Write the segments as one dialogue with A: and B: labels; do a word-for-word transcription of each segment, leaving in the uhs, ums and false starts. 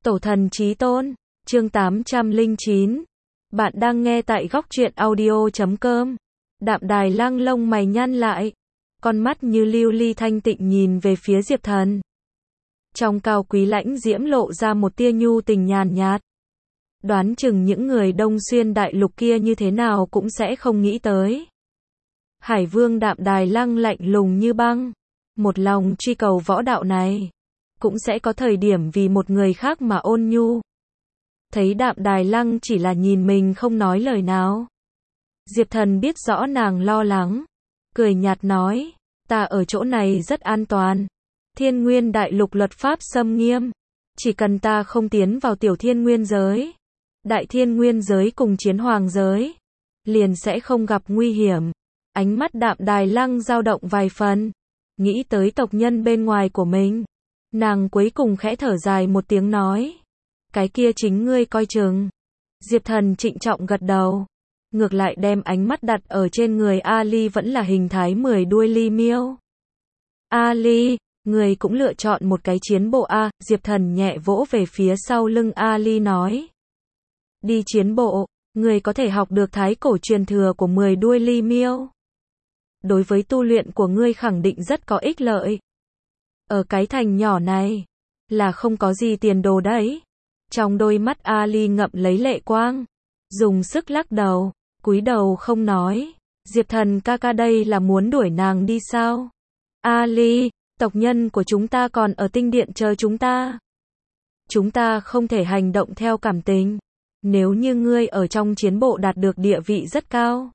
A: Tổ thần chí tôn, chương tám trăm lẻ chín. Bạn đang nghe tại góc truyện audio chấm com. Đạm Đài Lăng lông mày nhăn lại, con mắt như lưu ly thanh tịnh nhìn về phía Diệp Thần. Trong cao quý lãnh diễm lộ ra một tia nhu tình nhàn nhạt. Đoán chừng những người Đông Xuyên đại lục kia như thế nào cũng sẽ không nghĩ tới. Hải Vương Đạm Đài Lăng lạnh lùng như băng, một lòng truy cầu võ đạo này, cũng sẽ có thời điểm vì một người khác mà ôn nhu. Thấy Đạm Đài Lăng chỉ là nhìn mình không nói lời nào, Diệp Thần biết rõ nàng lo lắng, cười nhạt nói, ta ở chỗ này rất an toàn. Thiên Nguyên đại lục luật pháp xâm nghiêm, chỉ cần ta không tiến vào tiểu thiên nguyên giới, đại thiên nguyên giới cùng chiến hoàng giới, liền sẽ không gặp nguy hiểm. Ánh mắt Đạm Đài Lăng dao động vài phần, nghĩ tới tộc nhân bên ngoài của mình, nàng cuối cùng khẽ thở dài một tiếng nói, cái kia chính ngươi coi chừng. Diệp Thần trịnh trọng gật đầu, ngược lại đem ánh mắt đặt ở trên người Ali, vẫn là hình thái mười đuôi ly miêu. Ali, người cũng lựa chọn một cái chiến bộ a? Diệp Thần nhẹ vỗ về phía sau lưng Ali nói, đi chiến bộ, người có thể học được thái cổ truyền thừa của mười đuôi ly miêu. Đối với tu luyện của ngươi khẳng định rất có ích lợi. Ở cái thành nhỏ này, là không có gì tiền đồ đấy. Trong đôi mắt Ali ngậm lấy lệ quang, dùng sức lắc đầu, cúi đầu không nói. Diệp Thần ca ca đây là muốn đuổi nàng đi sao? Ali, tộc nhân của chúng ta còn ở tinh điện chờ chúng ta. Chúng ta không thể hành động theo cảm tình. Nếu như ngươi ở trong chiến bộ đạt được địa vị rất cao,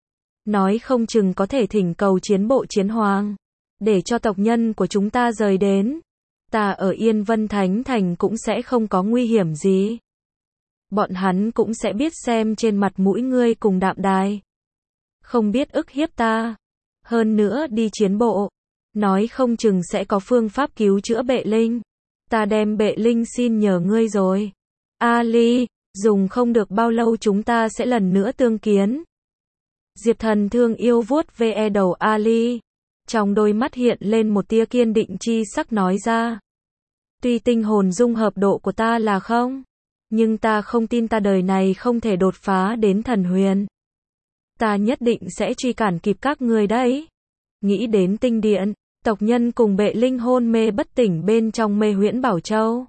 A: nói không chừng có thể thỉnh cầu chiến bộ chiến hoàng, để cho tộc nhân của chúng ta rời đến. Ta ở Yên Vân Thánh Thành cũng sẽ không có nguy hiểm gì. Bọn hắn cũng sẽ biết xem trên mặt mũi ngươi cùng Đạm Đài, không biết ức hiếp ta. Hơn nữa đi chiến bộ, nói không chừng sẽ có phương pháp cứu chữa Bệ Linh. Ta đem Bệ Linh xin nhờ ngươi rồi. Ali, dùng không được bao lâu chúng ta sẽ lần nữa tương kiến. Diệp Thần thương yêu vuốt ve đầu Ali, trong đôi mắt hiện lên một tia kiên định chi sắc nói ra. Tuy tinh hồn dung hợp độ của ta là không, nhưng ta không tin ta đời này không thể đột phá đến thần huyền. Ta nhất định sẽ truy cản kịp các ngươi đấy. Nghĩ đến tinh điện, tộc nhân cùng Bệ Linh hôn mê bất tỉnh bên trong mê huyễn Bảo Châu.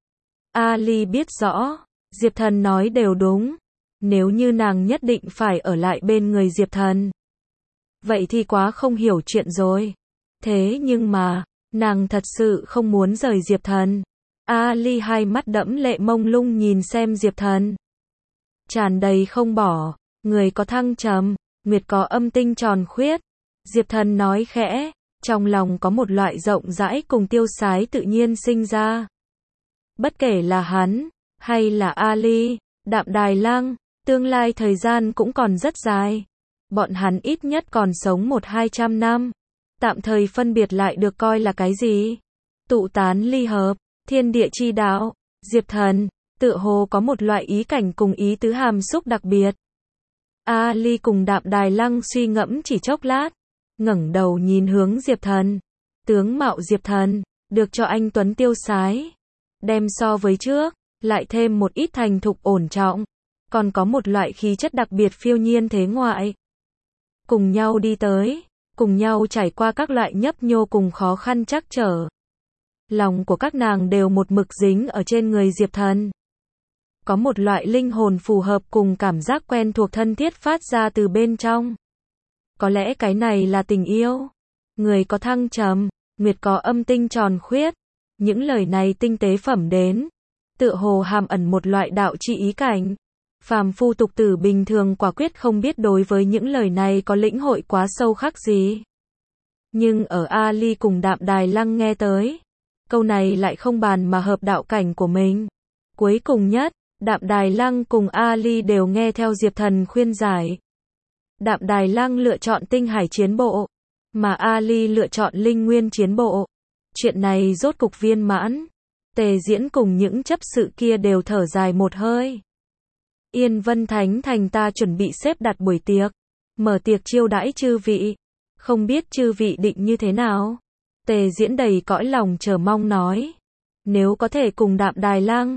A: Ali biết rõ, Diệp Thần nói đều đúng. Nếu như nàng nhất định phải ở lại bên người Diệp Thần, vậy thì quá không hiểu chuyện rồi. Thế nhưng mà, nàng thật sự không muốn rời Diệp Thần. Ali hai mắt đẫm lệ mông lung nhìn xem Diệp Thần, tràn đầy không bỏ. Người có thăng trầm, nguyệt có âm tinh tròn khuyết. Diệp Thần nói khẽ, trong lòng có một loại rộng rãi cùng tiêu sái tự nhiên sinh ra. Bất kể là hắn, hay là Ali, Đạm Đài Lăng, tương lai thời gian cũng còn rất dài. Bọn hắn ít nhất còn sống một hai trăm năm. Tạm thời phân biệt lại được coi là cái gì? Tụ tán ly hợp, thiên địa chi đạo. Diệp Thần, tựa hồ có một loại ý cảnh cùng ý tứ hàm xúc đặc biệt. Ali cùng Đạm Đài Lăng suy ngẫm chỉ chốc lát, ngẩng đầu nhìn hướng Diệp Thần. Tướng mạo Diệp Thần, được cho anh tuấn tiêu sái. Đem so với trước, lại thêm một ít thành thục ổn trọng. Còn có một loại khí chất đặc biệt phiêu nhiên thế ngoại. Cùng nhau đi tới, cùng nhau trải qua các loại nhấp nhô cùng khó khăn trắc trở. Lòng của các nàng đều một mực dính ở trên người Diệp Thần. Có một loại linh hồn phù hợp cùng cảm giác quen thuộc thân thiết phát ra từ bên trong. Có lẽ cái này là tình yêu. Người có thăng trầm, nguyệt có âm tinh tròn khuyết. Những lời này tinh tế phẩm đến, tựa hồ hàm ẩn một loại đạo chi ý cảnh. Phàm phu tục tử bình thường quả quyết không biết đối với những lời này có lĩnh hội quá sâu khắc gì. Nhưng ở Ali cùng Đạm Đài Lăng nghe tới, câu này lại không bàn mà hợp đạo cảnh của mình. Cuối cùng nhất, Đạm Đài Lăng cùng Ali đều nghe theo Diệp Thần khuyên giải. Đạm Đài Lăng lựa chọn tinh hải chiến bộ, mà Ali lựa chọn linh nguyên chiến bộ. Chuyện này rốt cục viên mãn. Tề Diễn cùng những chấp sự kia đều thở dài một hơi. Yên Vân Thánh Thành ta chuẩn bị xếp đặt buổi tiệc, mở tiệc chiêu đãi chư vị. Không biết chư vị định như thế nào? Tề Diễn đầy cõi lòng chờ mong nói. Nếu có thể cùng Đạm Đài Lăng,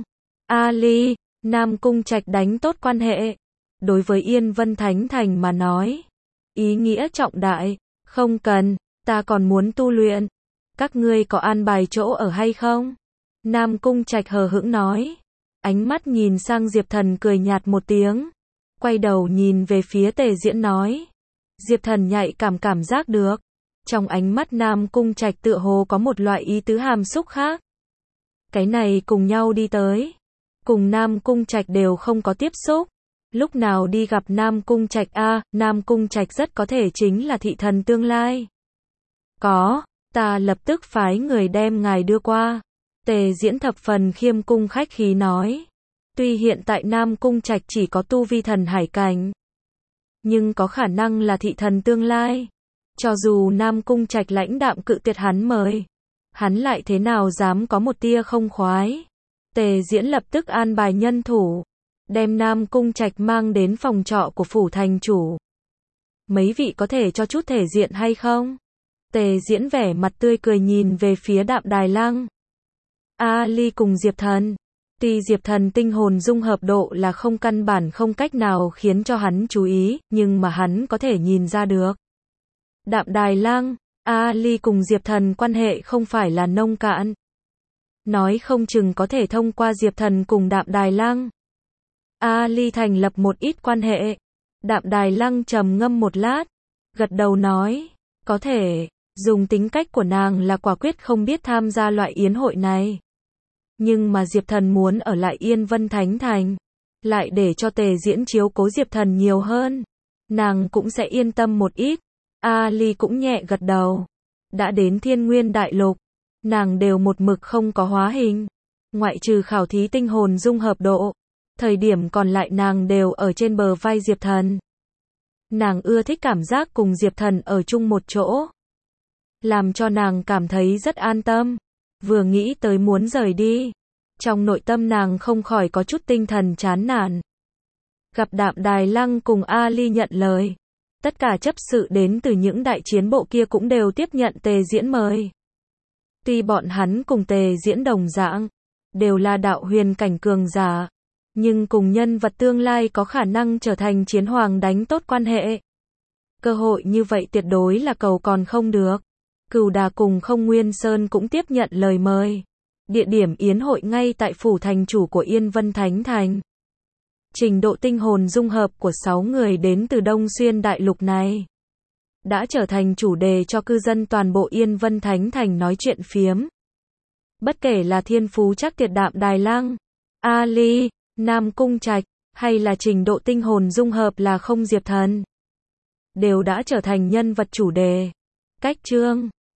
A: Ali, Nam Cung Trạch đánh tốt quan hệ. Đối với Yên Vân Thánh Thành mà nói, ý nghĩa trọng đại, không cần, ta còn muốn tu luyện. Các ngươi có an bài chỗ ở hay không? Nam Cung Trạch hờ hững nói. Ánh mắt nhìn sang Diệp Thần cười nhạt một tiếng. Quay đầu nhìn về phía Tề Diễn nói. Diệp Thần nhạy cảm cảm giác được. Trong ánh mắt Nam Cung Trạch tựa hồ có một loại ý tứ hàm xúc khác. Cái này cùng nhau đi tới. Cùng Nam Cung Trạch đều không có tiếp xúc. Lúc nào đi gặp Nam Cung Trạch a, Nam Cung Trạch rất có thể chính là thị thần tương lai. Có, ta lập tức phái người đem ngài đưa qua. Tề Diễn thập phần khiêm cung khách khí nói. Tuy hiện tại Nam Cung Trạch chỉ có tu vi thần hải cảnh, nhưng có khả năng là thị thần tương lai. Cho dù Nam Cung Trạch lãnh đạm cự tuyệt hắn mời, hắn lại thế nào dám có một tia không khoái. Tề Diễn lập tức an bài nhân thủ, đem Nam Cung Trạch mang đến phòng trọ của phủ thành chủ. Mấy vị có thể cho chút thể diện hay không? Tề Diễn vẻ mặt tươi cười nhìn về phía Đạm Đài Lăng. Ali cùng Diệp Thần. Tuy Diệp Thần tinh hồn dung hợp độ là không căn bản không cách nào khiến cho hắn chú ý, nhưng mà hắn có thể nhìn ra được. Đạm Đài Lăng, Ali cùng Diệp Thần quan hệ không phải là nông cạn. Nói không chừng có thể thông qua Diệp Thần cùng Đạm Đài Lăng, Ali thành lập một ít quan hệ. Đạm Đài Lăng trầm ngâm một lát, gật đầu nói, có thể, dùng tính cách của nàng là quả quyết không biết tham gia loại yến hội này. Nhưng mà Diệp Thần muốn ở lại Yên Vân Thánh Thành, lại để cho Tề Diễn chiếu cố Diệp Thần nhiều hơn, nàng cũng sẽ yên tâm một ít. Ali cũng nhẹ gật đầu. Đã đến Thiên Nguyên Đại Lục, nàng đều một mực không có hóa hình, ngoại trừ khảo thí tinh hồn dung hợp độ, thời điểm còn lại nàng đều ở trên bờ vai Diệp Thần. Nàng ưa thích cảm giác cùng Diệp Thần ở chung một chỗ, làm cho nàng cảm thấy rất an tâm. Vừa nghĩ tới muốn rời đi, trong nội tâm nàng không khỏi có chút tinh thần chán nản. Gặp Đạm Đài Lăng cùng Ali nhận lời, tất cả chấp sự đến từ những đại chiến bộ kia cũng đều tiếp nhận Tề Diễn mời. Tuy bọn hắn cùng Tề Diễn đồng dạng, đều là đạo huyền cảnh cường giả, nhưng cùng nhân vật tương lai có khả năng trở thành chiến hoàng đánh tốt quan hệ. Cơ hội như vậy tuyệt đối là cầu còn không được. Cửu Đà cùng Không Nguyên Sơn cũng tiếp nhận lời mời. Địa điểm yến hội ngay tại phủ thành chủ của Yên Vân Thánh Thành. Trình độ tinh hồn dung hợp của sáu người đến từ Đông Xuyên Đại Lục này đã trở thành chủ đề cho cư dân toàn bộ Yên Vân Thánh Thành nói chuyện phiếm. Bất kể là thiên phú chắc tuyệt Đạm Đài Lăng, Ali, Nam Cung Trạch, hay là trình độ tinh hồn dung hợp là không Diệp Thần, đều đã trở thành nhân vật chủ đề. Cách chương